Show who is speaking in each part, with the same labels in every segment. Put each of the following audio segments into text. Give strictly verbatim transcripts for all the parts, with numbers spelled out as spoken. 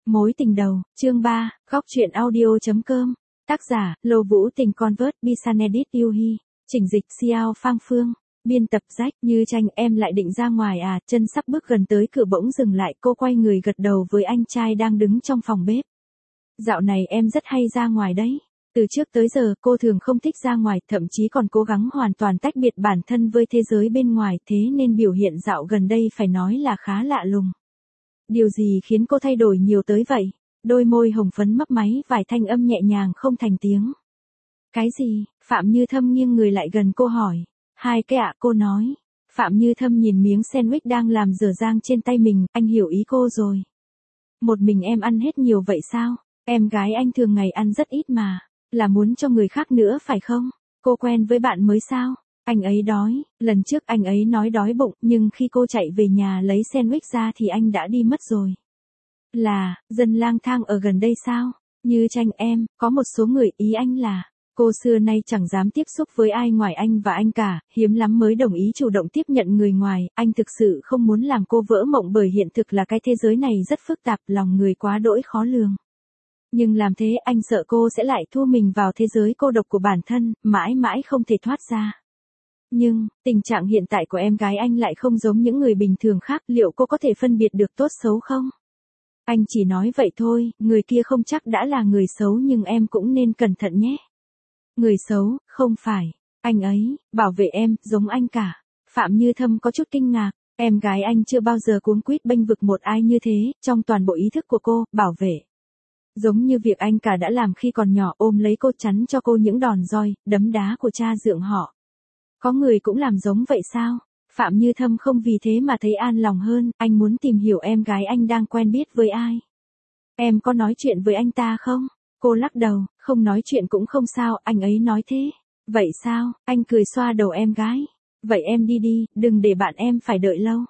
Speaker 1: Mối tình đầu, chương ba, góc truyện audio.com. Tác giả, Lô Vũ Tình Convert Bisanedit Yuhi. Chỉnh dịch Xiao Phang Phương. Biên tập Rách. Như Tranh, em lại định ra ngoài à? Chân sắp bước gần tới cửa bỗng dừng lại, cô quay người gật đầu với anh trai đang đứng trong phòng bếp. Dạo này em rất hay ra ngoài đấy. Từ trước tới giờ, cô thường không thích ra ngoài, thậm chí còn cố gắng hoàn toàn tách biệt bản thân với thế giới bên ngoài, thế nên biểu hiện dạo gần đây phải nói là khá lạ lùng. Điều gì khiến cô thay đổi nhiều tới vậy? Đôi môi hồng phấn mấp máy, vài thanh âm nhẹ nhàng không thành tiếng. Cái gì? Phạm Như Thâm nghiêng người lại gần cô hỏi. Hai cái ạ, cô nói. Phạm Như Thâm nhìn miếng sandwich đang làm dở dang trên tay mình, anh hiểu ý cô rồi. Một mình em ăn hết nhiều vậy sao? Em gái anh thường ngày ăn rất ít mà. Là muốn cho người khác nữa phải không? Cô quen với bạn mới sao? Anh ấy đói, lần trước anh ấy nói đói bụng, nhưng khi cô chạy về nhà lấy sandwich ra thì anh đã đi mất rồi. Là, dân lang thang ở gần đây sao? Như Tranh em, có một số người ý anh là, cô xưa nay chẳng dám tiếp xúc với ai ngoài anh và anh cả, hiếm lắm mới đồng ý chủ động tiếp nhận người ngoài, anh thực sự không muốn làm cô vỡ mộng bởi hiện thực là cái thế giới này rất phức tạp, lòng người quá đỗi khó lường. Nhưng làm thế anh sợ cô sẽ lại thua mình vào thế giới cô độc của bản thân, mãi mãi không thể thoát ra. Nhưng, tình trạng hiện tại của em gái anh lại không giống những người bình thường khác, liệu cô có thể phân biệt được tốt xấu không? Anh chỉ nói vậy thôi, người kia không chắc đã là người xấu nhưng em cũng nên cẩn thận nhé. Người xấu, không phải, anh ấy, bảo vệ em, giống anh cả. Phạm Như Thâm có chút kinh ngạc, em gái anh chưa bao giờ cuống quýt bênh vực một ai như thế, trong toàn bộ ý thức của cô, bảo vệ. Giống như việc anh cả đã làm khi còn nhỏ, ôm lấy cô chắn cho cô những đòn roi, đấm đá của cha dượng họ. Có người cũng làm giống vậy sao? Phạm Như Thâm không vì thế mà thấy an lòng hơn, anh muốn tìm hiểu em gái anh đang quen biết với ai. Em có nói chuyện với anh ta không? Cô lắc đầu, không nói chuyện cũng không sao, anh ấy nói thế. Vậy sao? Anh cười xoa đầu em gái. Vậy em đi đi, đừng để bạn em phải đợi lâu.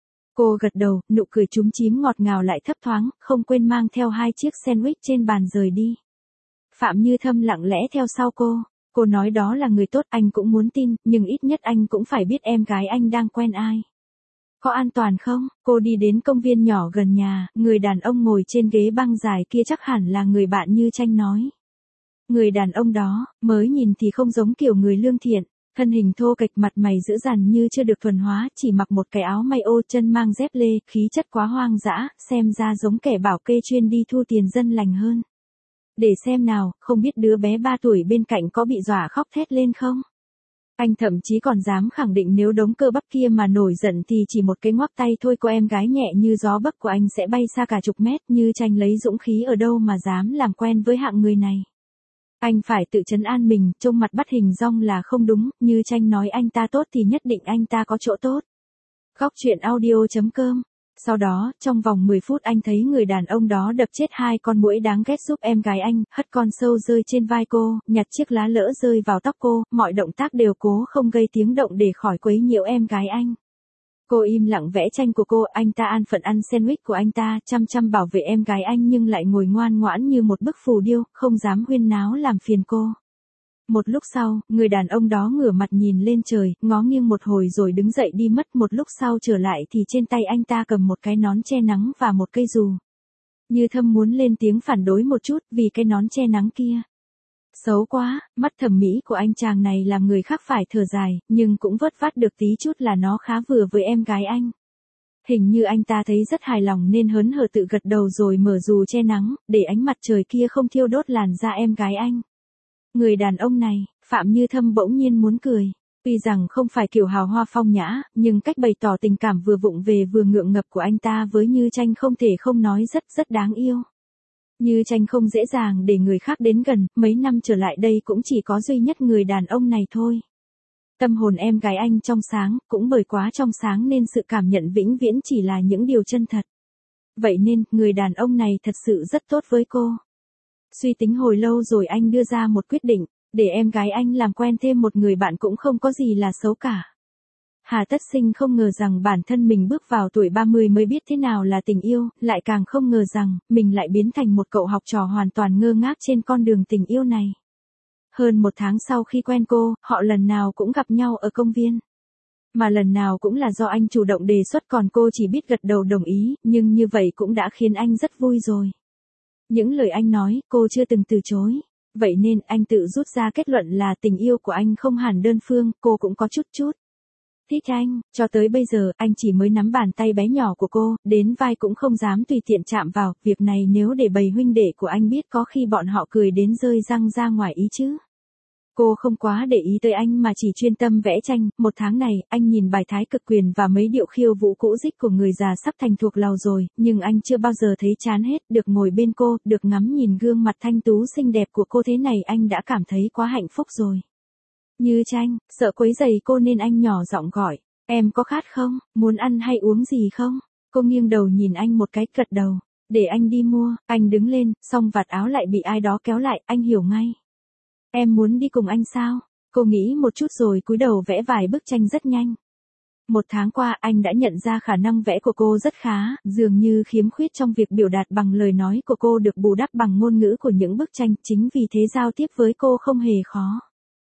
Speaker 1: Cô gật đầu, nụ cười chúm chím ngọt ngào lại thấp thoáng, không quên mang theo hai chiếc sandwich trên bàn rời đi. Phạm Như Thâm lặng lẽ theo sau cô. Cô nói đó là người tốt, anh cũng muốn tin, nhưng ít nhất anh cũng phải biết em gái anh đang quen ai. Có an toàn không? Cô đi đến công viên nhỏ gần nhà, người đàn ông ngồi trên ghế băng dài kia chắc hẳn là người bạn Như Tranh nói. Người đàn ông đó, mới nhìn thì không giống kiểu người lương thiện, thân hình thô kệch, mặt mày dữ dằn như chưa được thuần hóa, chỉ mặc một cái áo may ô, chân mang dép lê, khí chất quá hoang dã, xem ra giống kẻ bảo kê chuyên đi thu tiền dân lành hơn. Để xem nào, không biết đứa bé ba tuổi bên cạnh có bị dọa khóc thét lên không? Anh thậm chí còn dám khẳng định nếu đống cơ bắp kia mà nổi giận thì chỉ một cái ngoắc tay thôi của em gái nhẹ như gió bấc của anh sẽ bay xa cả chục mét. Như Tranh lấy dũng khí ở đâu mà dám làm quen với hạng người này. Anh phải tự trấn an mình, trông mặt bắt hình dong là không đúng, Như Tranh nói anh ta tốt thì nhất định anh ta có chỗ tốt. Góc truyện audio.com. Sau đó, trong vòng mười phút anh thấy người đàn ông đó đập chết hai con muỗi đáng ghét giúp em gái anh, hất con sâu rơi trên vai cô, nhặt chiếc lá lỡ rơi vào tóc cô, mọi động tác đều cố không gây tiếng động để khỏi quấy nhiễu em gái anh. Cô im lặng vẽ tranh của cô, anh ta an phận ăn sandwich của anh ta, chăm chăm bảo vệ em gái anh nhưng lại ngồi ngoan ngoãn như một bức phù điêu, không dám huyên náo làm phiền cô. Một lúc sau, người đàn ông đó ngửa mặt nhìn lên trời, ngó nghiêng một hồi rồi đứng dậy đi mất. Một lúc sau trở lại thì trên tay anh ta cầm một cái nón che nắng và một cây dù. Như Thâm muốn lên tiếng phản đối một chút vì cái nón che nắng kia. Xấu quá, mắt thẩm mỹ của anh chàng này làm người khác phải thở dài, nhưng cũng vớt vát được tí chút là nó khá vừa với em gái anh. Hình như anh ta thấy rất hài lòng nên hớn hở tự gật đầu rồi mở dù che nắng, để ánh mặt trời kia không thiêu đốt làn da em gái anh. Người đàn ông này, Phạm Như Thâm bỗng nhiên muốn cười. Tuy rằng không phải kiểu hào hoa phong nhã, nhưng cách bày tỏ tình cảm vừa vụng về vừa ngượng ngập của anh ta với Như Tranh không thể không nói rất rất đáng yêu. Như Tranh không dễ dàng để người khác đến gần, mấy năm trở lại đây cũng chỉ có duy nhất người đàn ông này thôi. Tâm hồn em gái anh trong sáng, cũng bởi quá trong sáng nên sự cảm nhận vĩnh viễn chỉ là những điều chân thật. Vậy nên, người đàn ông này thật sự rất tốt với cô. Suy tính hồi lâu rồi anh đưa ra một quyết định, để em gái anh làm quen thêm một người bạn cũng không có gì là xấu cả. Hà Tất Sinh không ngờ rằng bản thân mình bước vào tuổi ba mươi mới biết thế nào là tình yêu, lại càng không ngờ rằng, mình lại biến thành một cậu học trò hoàn toàn ngơ ngác trên con đường tình yêu này. Hơn một tháng sau khi quen cô, họ lần nào cũng gặp nhau ở công viên. Mà lần nào cũng là do anh chủ động đề xuất còn cô chỉ biết gật đầu đồng ý, nhưng như vậy cũng đã khiến anh rất vui rồi. Những lời anh nói, cô chưa từng từ chối. Vậy nên anh tự rút ra kết luận là tình yêu của anh không hẳn đơn phương, cô cũng có chút chút thích anh. Cho tới bây giờ, anh chỉ mới nắm bàn tay bé nhỏ của cô, đến vai cũng không dám tùy tiện chạm vào. Việc này nếu để bầy huynh đệ của anh biết có khi bọn họ cười đến rơi răng ra ngoài ý chứ. Cô không quá để ý tới anh mà chỉ chuyên tâm vẽ tranh. Một tháng này, anh nhìn bài thái cực quyền và mấy điệu khiêu vũ cũ dích của người già sắp thành thuộc lầu rồi, nhưng anh chưa bao giờ thấy chán hết. Được ngồi bên cô, được ngắm nhìn gương mặt thanh tú xinh đẹp của cô thế này anh đã cảm thấy quá hạnh phúc rồi. Như Tranh, sợ quấy rầy cô nên anh nhỏ giọng gọi, em có khát không, muốn ăn hay uống gì không? Cô nghiêng đầu nhìn anh một cái, gật đầu, để anh đi mua. Anh đứng lên, xong vạt áo lại bị ai đó kéo lại, anh hiểu ngay. Em muốn đi cùng anh sao? Cô nghĩ một chút rồi cúi đầu vẽ vài bức tranh rất nhanh. Một tháng qua anh đã nhận ra khả năng vẽ của cô rất khá, dường như khiếm khuyết trong việc biểu đạt bằng lời nói của cô được bù đắp bằng ngôn ngữ của những bức tranh, chính vì thế giao tiếp với cô không hề khó.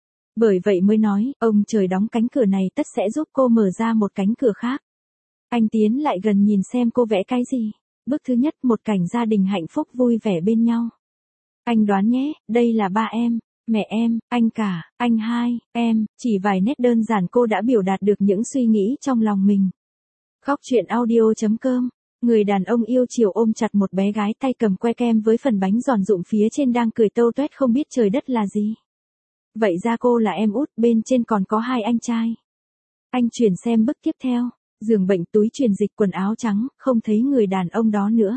Speaker 1: Bởi vậy mới nói, ông trời đóng cánh cửa này tất sẽ giúp cô mở ra một cánh cửa khác. Anh tiến lại gần nhìn xem cô vẽ cái gì. Bức thứ nhất, một cảnh gia đình hạnh phúc vui vẻ bên nhau. Anh đoán nhé, đây là ba em. Mẹ em, anh cả, anh hai, em, chỉ vài nét đơn giản cô đã biểu đạt được những suy nghĩ trong lòng mình. Khóc chuyện audio chấm com. Người đàn ông yêu chiều ôm chặt một bé gái tay cầm que kem với phần bánh giòn rụm phía trên đang cười tâu tuét không biết trời đất là gì. Vậy ra cô là em út, bên trên còn có hai anh trai. Anh chuyển xem bức tiếp theo. Giường bệnh, túi truyền dịch, quần áo trắng, không thấy người đàn ông đó nữa.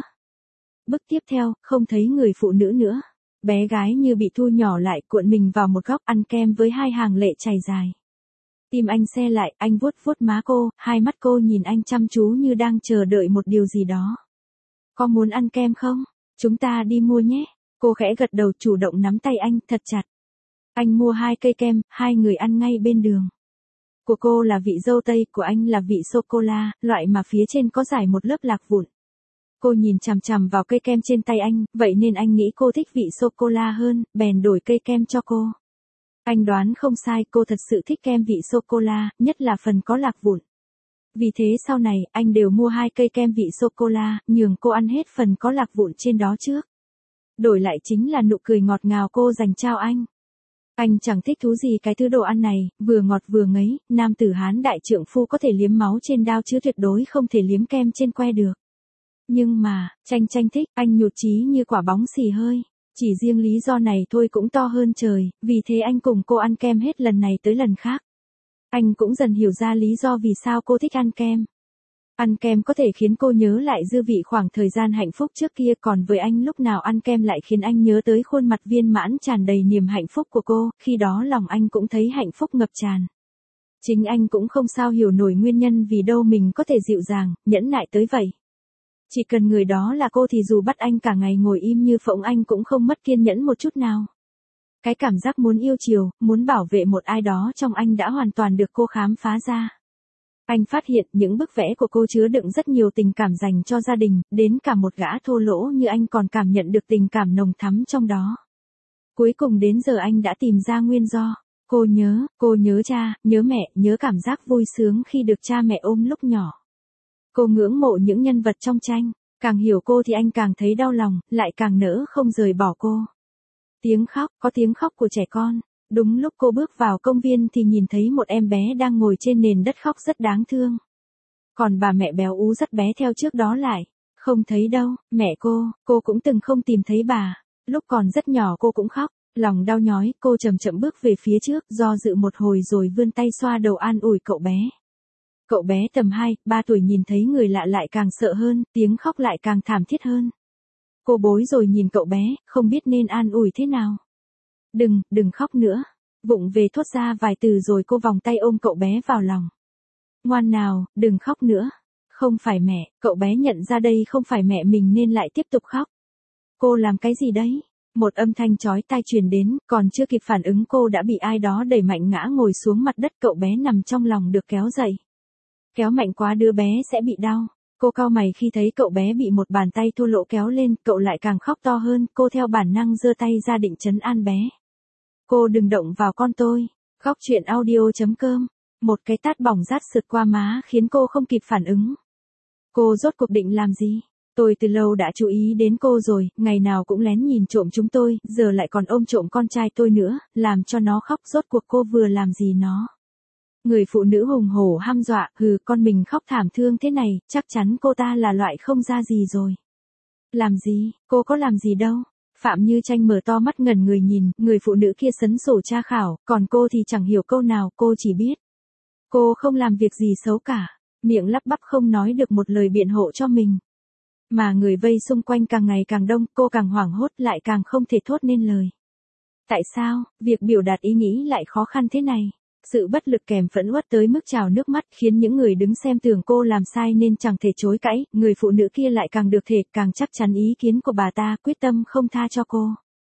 Speaker 1: Bức tiếp theo, không thấy người phụ nữ nữa. Bé gái như bị thu nhỏ lại, cuộn mình vào một góc ăn kem với hai hàng lệ chảy dài. Tim anh se lại, anh vuốt vuốt má cô, hai mắt cô nhìn anh chăm chú như đang chờ đợi một điều gì đó. Có muốn ăn kem không? Chúng ta đi mua nhé. Cô khẽ gật đầu, chủ động nắm tay anh thật chặt. Anh mua hai cây kem, hai người ăn ngay bên đường. Của cô là vị dâu tây, của anh là vị sô-cô-la, loại mà phía trên có rải một lớp lạc vụn. Cô nhìn chằm chằm vào cây kem trên tay anh, vậy nên anh nghĩ cô thích vị sô-cô-la hơn, bèn đổi cây kem cho cô. Anh đoán không sai, cô thật sự thích kem vị sô-cô-la, nhất là phần có lạc vụn. Vì thế sau này, anh đều mua hai cây kem vị sô-cô-la, nhường cô ăn hết phần có lạc vụn trên đó trước. Đổi lại chính là nụ cười ngọt ngào cô dành trao anh. Anh chẳng thích thú gì cái thứ đồ ăn này, vừa ngọt vừa ngấy, nam tử Hán đại trượng phu có thể liếm máu trên đao chứ tuyệt đối không thể liếm kem trên que được. Nhưng mà, Tranh Tranh thích, anh nhụt chí như quả bóng xì hơi. Chỉ riêng lý do này thôi cũng to hơn trời, vì thế anh cùng cô ăn kem hết lần này tới lần khác. Anh cũng dần hiểu ra lý do vì sao cô thích ăn kem. Ăn kem có thể khiến cô nhớ lại dư vị khoảng thời gian hạnh phúc trước kia, còn với anh lúc nào ăn kem lại khiến anh nhớ tới khuôn mặt viên mãn tràn đầy niềm hạnh phúc của cô, khi đó lòng anh cũng thấy hạnh phúc ngập tràn. Chính anh cũng không sao hiểu nổi nguyên nhân vì đâu mình có thể dịu dàng, nhẫn nại tới vậy. Chỉ cần người đó là cô thì dù bắt anh cả ngày ngồi im như phỗng anh cũng không mất kiên nhẫn một chút nào. Cái cảm giác muốn yêu chiều, muốn bảo vệ một ai đó trong anh đã hoàn toàn được cô khám phá ra. Anh phát hiện những bức vẽ của cô chứa đựng rất nhiều tình cảm dành cho gia đình, đến cả một gã thô lỗ như anh còn cảm nhận được tình cảm nồng thắm trong đó. Cuối cùng đến giờ anh đã tìm ra nguyên do. Cô nhớ, cô nhớ cha, nhớ mẹ, nhớ cảm giác vui sướng khi được cha mẹ ôm lúc nhỏ. Cô ngưỡng mộ những nhân vật trong tranh, càng hiểu cô thì anh càng thấy đau lòng, lại càng nỡ không rời bỏ cô. Tiếng khóc, có tiếng khóc của trẻ con. Đúng lúc cô bước vào công viên thì nhìn thấy một em bé đang ngồi trên nền đất khóc rất đáng thương. Còn bà mẹ béo ú dắt bé theo trước đó lại. Không thấy đâu, mẹ cô, cô cũng từng không tìm thấy bà. Lúc còn rất nhỏ cô cũng khóc, lòng đau nhói, cô chậm chậm bước về phía trước, do dự một hồi rồi vươn tay xoa đầu an ủi cậu bé. Cậu bé tầm hai, ba tuổi nhìn thấy người lạ lại càng sợ hơn, tiếng khóc lại càng thảm thiết hơn. Cô bối rồi nhìn cậu bé, không biết nên an ủi thế nào. Đừng, đừng khóc nữa. Vụng về thốt ra vài từ rồi cô vòng tay ôm cậu bé vào lòng. Ngoan nào, đừng khóc nữa. Không phải mẹ, cậu bé nhận ra đây không phải mẹ mình nên lại tiếp tục khóc. Cô làm cái gì đấy? Một âm thanh chói tai truyền đến, còn chưa kịp phản ứng cô đã bị ai đó đẩy mạnh ngã ngồi xuống mặt đất, cậu bé nằm trong lòng được kéo dậy. Kéo mạnh quá đứa bé sẽ bị đau. Cô cau mày khi thấy cậu bé bị một bàn tay thô lỗ kéo lên, cậu lại càng khóc to hơn, cô theo bản năng giơ tay ra định trấn an bé. Cô đừng động vào con tôi. Khóc chuyện audio chấm com. Một cái tát bỏng rát sượt qua má khiến cô không kịp phản ứng. Cô rốt cuộc định làm gì? Tôi từ lâu đã chú ý đến cô rồi, ngày nào cũng lén nhìn trộm chúng tôi, giờ lại còn ôm trộm con trai tôi nữa, làm cho nó khóc, rốt cuộc cô vừa làm gì nó. Người phụ nữ hùng hổ hăm dọa, hừ, con mình khóc thảm thương thế này, chắc chắn cô ta là loại không ra gì rồi. Làm gì, cô có làm gì đâu. Phạm Như Tranh mở to mắt ngẩn người nhìn, người phụ nữ kia sấn sổ tra khảo, còn cô thì chẳng hiểu câu nào, cô chỉ biết. Cô không làm việc gì xấu cả, miệng lắp bắp không nói được một lời biện hộ cho mình. Mà người vây xung quanh càng ngày càng đông, cô càng hoảng hốt lại càng không thể thốt nên lời. Tại sao, việc biểu đạt ý nghĩ lại khó khăn thế này? Sự bất lực kèm phẫn uất tới mức trào nước mắt khiến những người đứng xem tưởng cô làm sai nên chẳng thể chối cãi, người phụ nữ kia lại càng được thể, càng chắc chắn ý kiến của bà ta, quyết tâm không tha cho cô.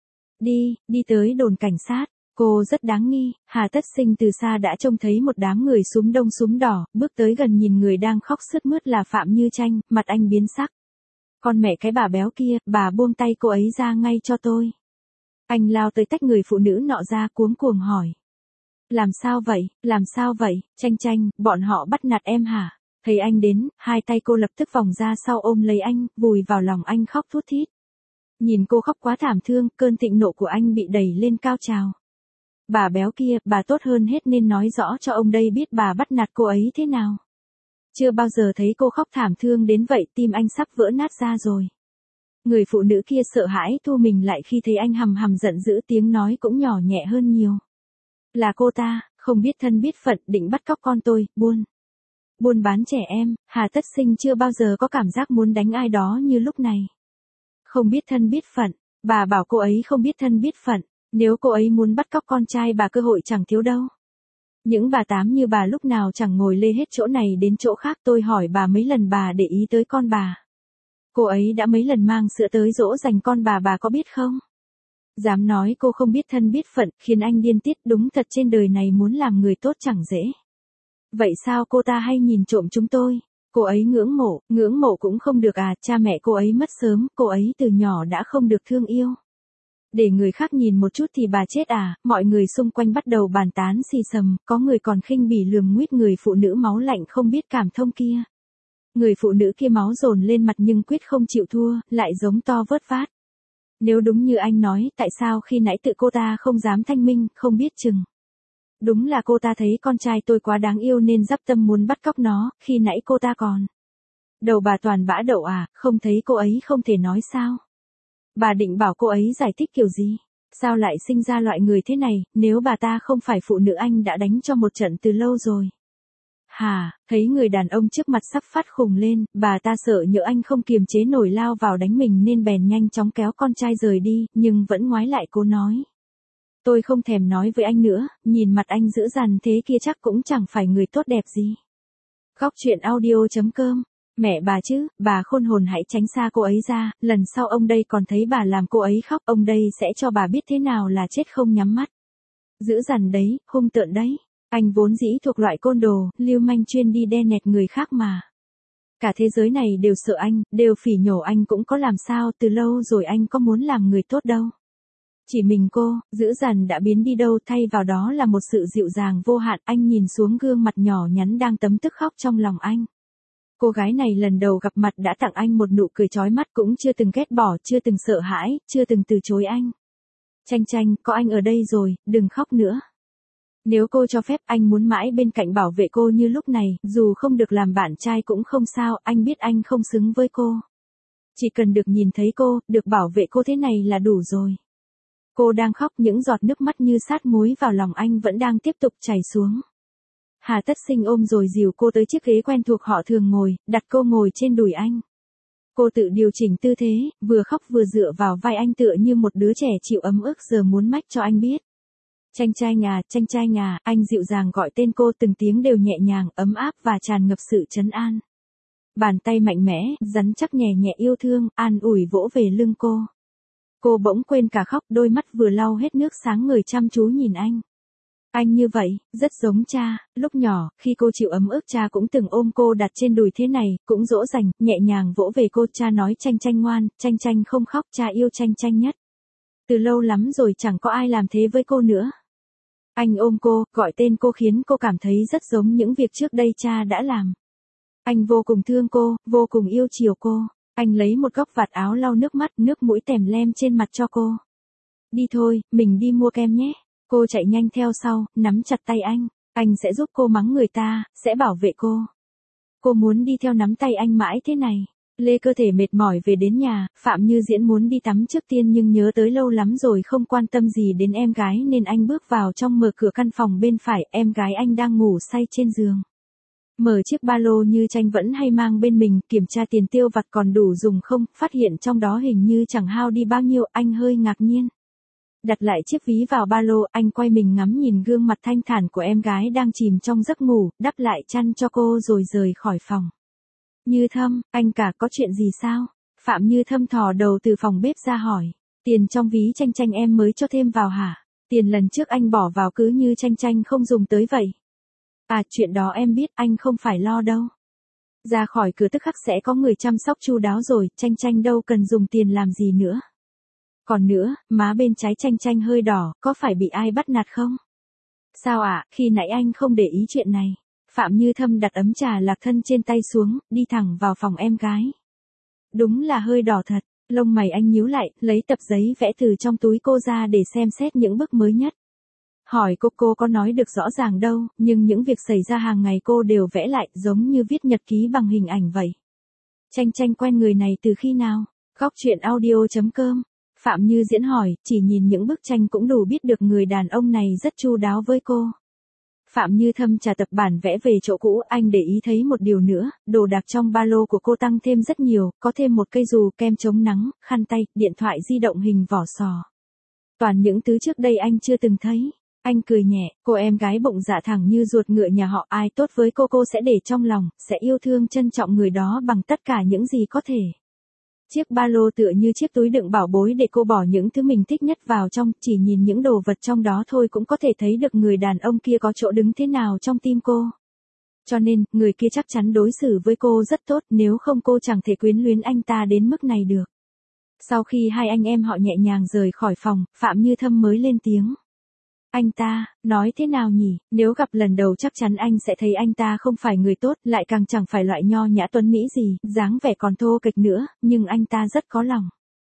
Speaker 1: Đi, đi tới đồn cảnh sát, cô rất đáng nghi, Hà Tất Sinh từ xa đã trông thấy một đám người súm đông súm đỏ, bước tới gần nhìn người đang khóc sướt mướt là Phạm Như Tranh, mặt anh biến sắc. Con mẹ cái bà béo kia, bà buông tay cô ấy ra ngay cho tôi. Anh lao tới tách người phụ nữ nọ ra cuống cuồng hỏi. Làm sao vậy, làm sao vậy, Tranh Tranh, bọn họ bắt nạt em hả? Thấy anh đến, hai tay cô lập tức vòng ra sau ôm lấy anh, vùi vào lòng anh khóc thút thít. Nhìn cô khóc quá thảm thương, cơn thịnh nộ của anh bị đẩy lên cao trào. Bà béo kia, bà tốt hơn hết nên nói rõ cho ông đây biết bà bắt nạt cô ấy thế nào. Chưa bao giờ thấy cô khóc thảm thương đến vậy, tim anh sắp vỡ nát ra rồi. Người phụ nữ kia sợ hãi thu mình lại khi thấy anh hầm hầm giận dữ, tiếng nói cũng nhỏ nhẹ hơn nhiều. Là cô ta, không biết thân biết phận, định bắt cóc con tôi, buôn. Buôn bán trẻ em, Hà Tất Sinh chưa bao giờ có cảm giác muốn đánh ai đó như lúc này. Không biết thân biết phận, bà bảo cô ấy không biết thân biết phận, nếu cô ấy muốn bắt cóc con trai bà cơ hội chẳng thiếu đâu. Những bà tám như bà lúc nào chẳng ngồi lê hết chỗ này đến chỗ khác, tôi hỏi bà mấy lần bà để ý tới con bà. Cô ấy đã mấy lần mang sữa tới dỗ dành con bà bà có biết không? Dám nói cô không biết thân biết phận, khiến anh điên tiết, đúng thật trên đời này muốn làm người tốt chẳng dễ. Vậy sao cô ta hay nhìn trộm chúng tôi? Cô ấy ngưỡng mộ, ngưỡng mộ cũng không được à, cha mẹ cô ấy mất sớm, cô ấy từ nhỏ đã không được thương yêu. Để người khác nhìn một chút thì bà chết à, mọi người xung quanh bắt đầu bàn tán xì xầm, có người còn khinh bỉ lườm nguýt người phụ nữ máu lạnh không biết cảm thông kia. Người phụ nữ kia máu dồn lên mặt nhưng quyết không chịu thua, lại giống to vớt vát. Nếu đúng như anh nói, tại sao khi nãy tự cô ta không dám thanh minh, không biết chừng. Đúng là cô ta thấy con trai tôi quá đáng yêu nên dắp tâm muốn bắt cóc nó, khi nãy cô ta còn. Đầu bà toàn bã đậu à, không thấy cô ấy không thể nói sao. Bà định bảo cô ấy giải thích kiểu gì? Sao lại sinh ra loại người thế này, nếu bà ta không phải phụ nữ anh đã đánh cho một trận từ lâu rồi. Hà, thấy người đàn ông trước mặt sắp phát khùng lên, bà ta sợ nhỡ anh không kiềm chế nổi lao vào đánh mình nên bèn nhanh chóng kéo con trai rời đi, nhưng vẫn ngoái lại cô nói. Tôi không thèm nói với anh nữa, nhìn mặt anh dữ dằn thế kia chắc cũng chẳng phải người tốt đẹp gì. Góc truyện audio chấm com. Mẹ bà chứ, bà khôn hồn hãy tránh xa cô ấy ra, lần sau ông đây còn thấy bà làm cô ấy khóc, ông đây sẽ cho bà biết thế nào là chết không nhắm mắt. Dữ dằn đấy, hung tợn đấy. Anh vốn dĩ thuộc loại côn đồ, lưu manh chuyên đi đe nẹt người khác mà. Cả thế giới này đều sợ anh, đều phỉ nhổ anh cũng có làm sao, từ lâu rồi anh có muốn làm người tốt đâu. Chỉ mình cô, dữ dằn đã biến đi đâu, thay vào đó là một sự dịu dàng vô hạn. Anh nhìn xuống gương mặt nhỏ nhắn đang tấm tức khóc trong lòng anh. Cô gái này lần đầu gặp mặt đã tặng anh một nụ cười chói mắt, cũng chưa từng ghét bỏ, chưa từng sợ hãi, chưa từng từ chối anh. Tranh Tranh, có anh ở đây rồi, đừng khóc nữa. Nếu cô cho phép, anh muốn mãi bên cạnh bảo vệ cô như lúc này, dù không được làm bạn trai cũng không sao, anh biết anh không xứng với cô. Chỉ cần được nhìn thấy cô, được bảo vệ cô thế này là đủ rồi. Cô đang khóc, những giọt nước mắt như sát muối vào lòng anh vẫn đang tiếp tục chảy xuống. Hà Tất Sinh ôm rồi dìu cô tới chiếc ghế quen thuộc họ thường ngồi, đặt cô ngồi trên đùi anh. Cô tự điều chỉnh tư thế, vừa khóc vừa dựa vào vai anh tựa như một đứa trẻ chịu ấm ức giờ muốn mách cho anh biết. Tranh Tranh à, Tranh Tranh à, anh dịu dàng gọi tên cô, từng tiếng đều nhẹ nhàng, ấm áp và tràn ngập sự trấn an. Bàn tay mạnh mẽ, rắn chắc nhẹ nhẹ yêu thương, an ủi vỗ về lưng cô. Cô bỗng quên cả khóc, đôi mắt vừa lau hết nước sáng ngời chăm chú nhìn anh. Anh như vậy, rất giống cha, lúc nhỏ, khi cô chịu ấm ức cha cũng từng ôm cô đặt trên đùi thế này, cũng dỗ dành, nhẹ nhàng vỗ về cô, cha nói Tranh Tranh ngoan, Tranh Tranh không khóc, cha yêu Tranh Tranh nhất. Từ lâu lắm rồi chẳng có ai làm thế với cô nữa. Anh ôm cô, gọi tên cô khiến cô cảm thấy rất giống những việc trước đây cha đã làm. Anh vô cùng thương cô, vô cùng yêu chiều cô. Anh lấy một góc vạt áo lau nước mắt, nước mũi tèm lem trên mặt cho cô. Đi thôi, mình đi mua kem nhé. Cô chạy nhanh theo sau, nắm chặt tay anh. Anh sẽ giúp cô mắng người ta, sẽ bảo vệ cô. Cô muốn đi theo nắm tay anh mãi thế này. Lê cơ thể mệt mỏi về đến nhà, Phạm Như Diễn muốn đi tắm trước tiên nhưng nhớ tới lâu lắm rồi không quan tâm gì đến em gái nên anh bước vào trong, mở cửa căn phòng bên phải, em gái anh đang ngủ say trên giường. Mở chiếc ba lô Như Tranh vẫn hay mang bên mình, kiểm tra tiền tiêu vặt còn đủ dùng không, phát hiện trong đó hình như chẳng hao đi bao nhiêu, anh hơi ngạc nhiên. Đặt lại chiếc ví vào ba lô, anh quay mình ngắm nhìn gương mặt thanh thản của em gái đang chìm trong giấc ngủ, đắp lại chăn cho cô rồi rời khỏi phòng. Như Thâm, anh cả có chuyện gì sao? Phạm Như Thâm thò đầu từ phòng bếp ra hỏi. Tiền trong ví Tranh Tranh em mới cho thêm vào hả? Tiền lần trước anh bỏ vào cứ như Tranh Tranh không dùng tới vậy. À, chuyện đó em biết, anh không phải lo đâu. Ra khỏi cửa tức khắc sẽ có người chăm sóc chu đáo rồi, Tranh Tranh đâu cần dùng tiền làm gì nữa. Còn nữa, má bên trái Tranh Tranh hơi đỏ, có phải bị ai bắt nạt không? Sao ạ, à, khi nãy anh không để ý chuyện này. Phạm Như Thâm đặt ấm trà lạc thân trên tay xuống, đi thẳng vào phòng em gái. Đúng là hơi đỏ thật, lông mày anh nhíu lại, lấy tập giấy vẽ từ trong túi cô ra để xem xét những bức mới nhất. Hỏi cô, cô có nói được rõ ràng đâu, nhưng những việc xảy ra hàng ngày cô đều vẽ lại, giống như viết nhật ký bằng hình ảnh vậy. Tranh Tranh quen người này từ khi nào? Góc truyện audio chấm com. Phạm Như Diễn hỏi, chỉ nhìn những bức tranh cũng đủ biết được người đàn ông này rất chu đáo với cô. Phạm Như Thâm trả tập bản vẽ về chỗ cũ, anh để ý thấy một điều nữa, đồ đạc trong ba lô của cô tăng thêm rất nhiều, có thêm một cây dù, kem chống nắng, khăn tay, điện thoại di động hình vỏ sò. Toàn những thứ trước đây anh chưa từng thấy. Anh cười nhẹ, cô em gái bụng dạ thẳng như ruột ngựa nhà họ, ai tốt với cô cô sẽ để trong lòng, sẽ yêu thương trân trọng người đó bằng tất cả những gì có thể. Chiếc ba lô tựa như chiếc túi đựng bảo bối để cô bỏ những thứ mình thích nhất vào trong, chỉ nhìn những đồ vật trong đó thôi cũng có thể thấy được người đàn ông kia có chỗ đứng thế nào trong tim cô. Cho nên, người kia chắc chắn đối xử với cô rất tốt, nếu không cô chẳng thể quyến luyến anh ta đến mức này được. Sau khi hai anh em họ nhẹ nhàng rời khỏi phòng, Phạm Như Thâm mới lên tiếng. Anh ta, nói thế nào nhỉ, nếu gặp lần đầu chắc chắn anh sẽ thấy anh ta không phải người tốt, lại càng chẳng phải loại nho nhã tuấn mỹ gì, dáng vẻ còn thô kệch nữa, nhưng anh ta rất có lòng.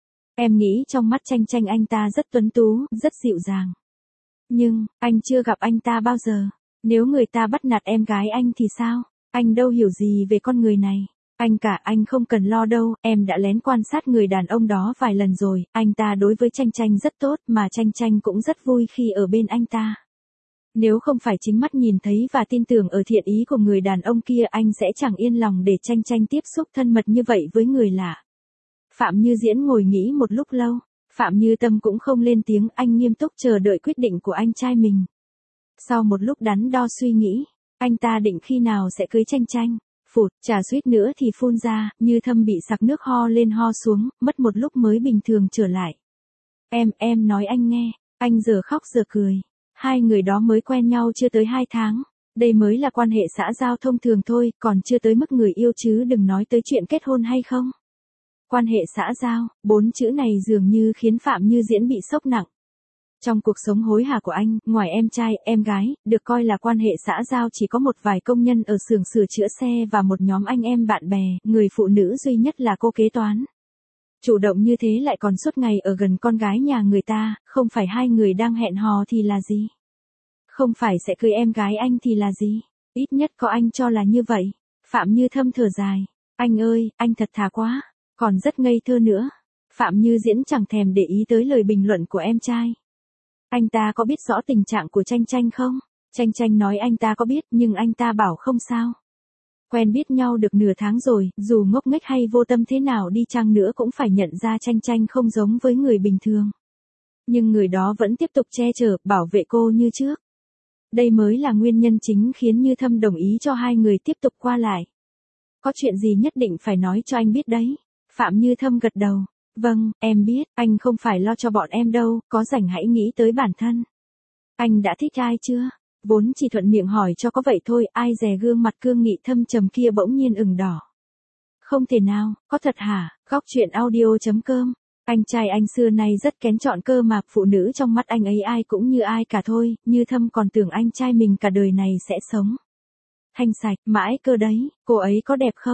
Speaker 1: Em nghĩ trong mắt Tranh Tranh anh ta rất tuấn tú, rất dịu dàng. Nhưng, anh chưa gặp anh ta bao giờ. Nếu người ta bắt nạt em gái anh thì sao? Anh đâu hiểu gì về con người này. Anh cả, anh không cần lo đâu, em đã lén quan sát người đàn ông đó vài lần rồi, anh ta đối với Tranh Tranh rất tốt, mà Tranh Tranh cũng rất vui khi ở bên anh ta. Nếu không phải chính mắt nhìn thấy và tin tưởng ở thiện ý của người đàn ông kia, anh sẽ chẳng yên lòng để Tranh Tranh tiếp xúc thân mật như vậy với người lạ. Phạm Như Diễn ngồi nghĩ một lúc lâu, Phạm Như Tâm cũng không lên tiếng, anh nghiêm túc chờ đợi quyết định của anh trai mình. Sau một lúc đắn đo suy nghĩ, anh ta định khi nào sẽ cưới Tranh Tranh. Phụt, trà suýt nữa thì phun ra, Như Thâm bị sặc nước ho lên ho xuống, mất một lúc mới bình thường trở lại. Em, em nói anh nghe, anh giờ khóc giờ cười. Hai người đó mới quen nhau chưa tới hai tháng. Đây mới là quan hệ xã giao thông thường thôi, còn chưa tới mức người yêu chứ đừng nói tới chuyện kết hôn hay không. Quan hệ xã giao, bốn chữ này dường như khiến Phạm Như Diễn bị sốc nặng. Trong cuộc sống hối hả của anh, ngoài em trai, em gái, được coi là quan hệ xã giao chỉ có một vài công nhân ở xưởng sửa chữa xe và một nhóm anh em bạn bè, người phụ nữ duy nhất là cô kế toán. Chủ động như thế lại còn suốt ngày ở gần con gái nhà người ta, không phải hai người đang hẹn hò thì là gì? Không phải sẽ cưới em gái anh thì là gì? Ít nhất có anh cho là như vậy. Phạm Như Thâm thở dài. Anh ơi, anh thật thà quá, còn rất ngây thơ nữa. Phạm Như Diễn chẳng thèm để ý tới lời bình luận của em trai. Anh ta có biết rõ tình trạng của Tranh Tranh không? Tranh Tranh nói anh ta có biết, nhưng anh ta bảo không sao. Quen biết nhau được nửa tháng rồi, dù ngốc nghếch hay vô tâm thế nào đi chăng nữa cũng phải nhận ra Tranh Tranh không giống với người bình thường. Nhưng người đó vẫn tiếp tục che chở, bảo vệ cô như trước. Đây mới là nguyên nhân chính khiến Như Thâm đồng ý cho hai người tiếp tục qua lại. Có chuyện gì nhất định phải nói cho anh biết đấy. Phạm Như Thâm gật đầu. Vâng, em biết, anh không phải lo cho bọn em đâu, có rảnh hãy nghĩ tới bản thân. Anh đã thích ai chưa? Vốn chỉ thuận miệng hỏi cho có vậy thôi, ai dè gương mặt cương nghị thâm trầm kia bỗng nhiên ửng đỏ. Không thể nào, có thật hả? Góc truyện audio chấm com. Anh trai anh xưa nay rất kén chọn cơ mà, phụ nữ trong mắt anh ấy ai cũng như ai cả thôi, Như Thâm còn tưởng anh trai mình cả đời này sẽ sống thanh sạch, mãi cơ đấy, cô ấy có đẹp không?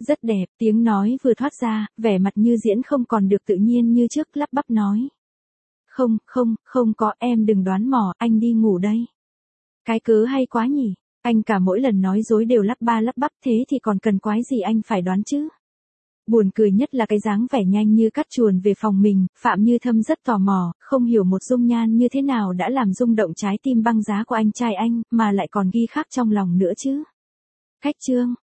Speaker 1: Rất đẹp, tiếng nói vừa thoát ra, vẻ mặt Như Diễn không còn được tự nhiên như trước, lắp bắp nói. Không, không, không có, em đừng đoán mò, anh đi ngủ đây. Cái cớ hay quá nhỉ, anh cả mỗi lần nói dối đều lắp ba lắp bắp, thế thì còn cần quái gì anh phải đoán chứ. Buồn cười nhất là cái dáng vẻ nhanh như cắt chuồn về phòng mình, Phạm Như Thâm rất tò mò, không hiểu một dung nhan như thế nào đã làm rung động trái tim băng giá của anh trai anh, mà lại còn ghi khắc trong lòng nữa chứ. Khách trương.